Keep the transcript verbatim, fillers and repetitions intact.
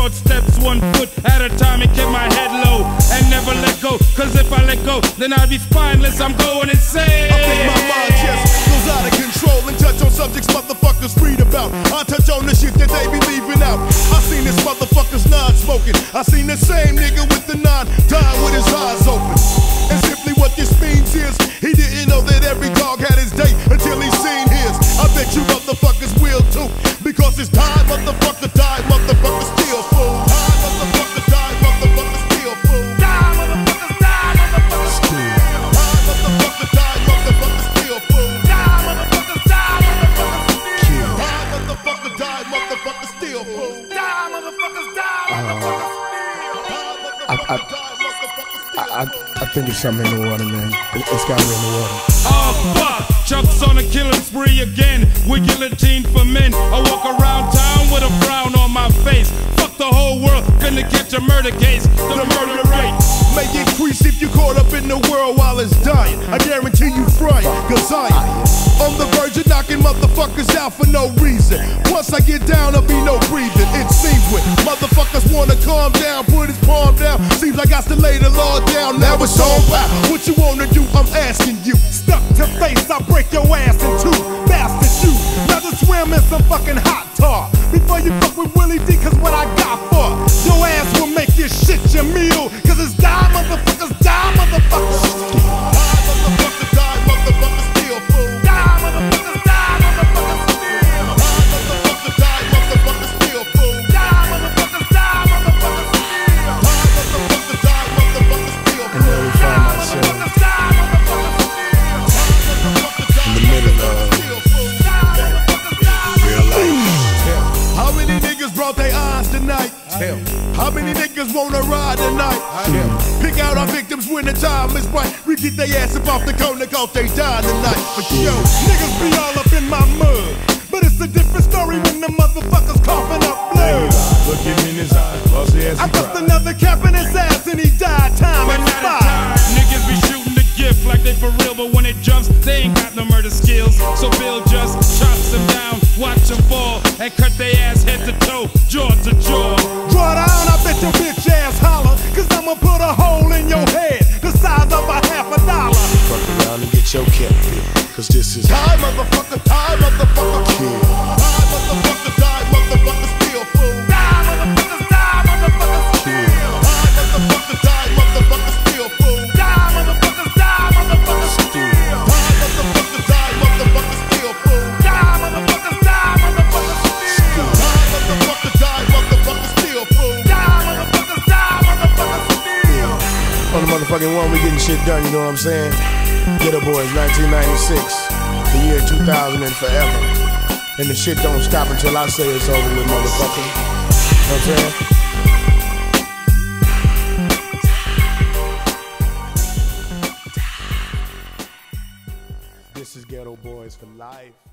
broad steps, one foot at a time, and kept my head low and never let go. Cause if I let go, then I'd be spineless. I'm going insane. I think my mind just goes out of control and touch on subjects motherfuckers read about. I touch on the shit that they be leaving out. I seen this motherfucker's non-smoking. I seen the same nigga with the nine dying with his eyes open. And simply what this means is he didn't know that every dog had his day until he seen his. I bet you motherfuckers will too, because it's time, motherfucker, die, motherfucker, still fool. Die, motherfucker, die, motherfucker, still fool. Die, motherfucker, die, motherfucker, still. Die, motherfucker, die, motherfucker, still fool. Die, motherfucker, die, motherfucker, still. Die, motherfucker, die, motherfucker, still fool. Die, motherfuckers, die, motherfucker, still. Die, motherfucker, die, motherfucker, still. I, I think it's something in the water, man. It, it's got me in the water. Oh fuck, Chuck's on a killing spree again with guillotine for men. I walk around town with a frown on my face. Fuck the whole world, gonna catch a murder case. The, the murder rate may increase if you caught up in the world while it's dying. I guarantee you frying, cause I am on the verge of knocking motherfuckers out for no reason. Once I get down, there'll be no breathing. It seems when motherfuckers wanna calm down, put his palm down. Seems like I still lay the law down. Now it's on wow. What you wanna do? I'm asking you. Stuck to face, I break your ass in two. Bastard you, rather swim in some fucking hot tar before you fuck with Willie D, cause what I got for your ass will make this shit your meal. Cause it's die, motherfuckers, die, motherfuckers. Die, motherfucker, die, motherfucker, still fool. Die, motherfuckers, die, motherfuckers, still. Die, motherfucker, die, motherfucker, still fool. Die, motherfuckers, die, motherfuckers, still. Die, motherfucker, die, motherfucker, still fool. And then we find ourselves in the middle of real life. How many niggas brought their eyes tonight? How many niggas wanna ride tonight? Pick out our victims when the time is right. We get their ass up off the corner cause they die tonight. But yo, niggas be all up in my mud, but it's a different story when the motherfuckers coughing up blood. look him in his eyes, boss ass. I bust another cap in his ass and he died. Time But not a expired. time. Niggas be shooting the gift like they for real, but when it jumps, they ain't got no murder skills. So Bill just chops them down, watch them fall, and cut their ass head to toe, jaw to jaw. Draw down, I bet your bitch ass holler, cause I'ma put a hole in your head the size of a half a dollar. Fuck around and get your cat filled, cause this is Die, motherfucker, die, motherfucker, kill. Die, motherfucker, die, motherfucker, still fool. Die, motherfuckers, die, motherfuckers, still. Die, motherfucker, die, motherfucker, still fool. Die, motherfuckers, die, motherfuckers, still. Die, motherfucker, die, motherfucker, still fool. Die, motherfuckers, die, motherfuckers, still. Die, motherfucker, die, motherfucker, still fool. Die, motherfuckers, die, motherfuckers, still. on the motherfucking one. We getting shit done, you know what I'm saying? Ghetto Boys, nineteen ninety-six, the year two thousand and forever. And the shit don't stop until I say it's over with, motherfucker. You know what I'm saying? This is Ghetto Boys for life.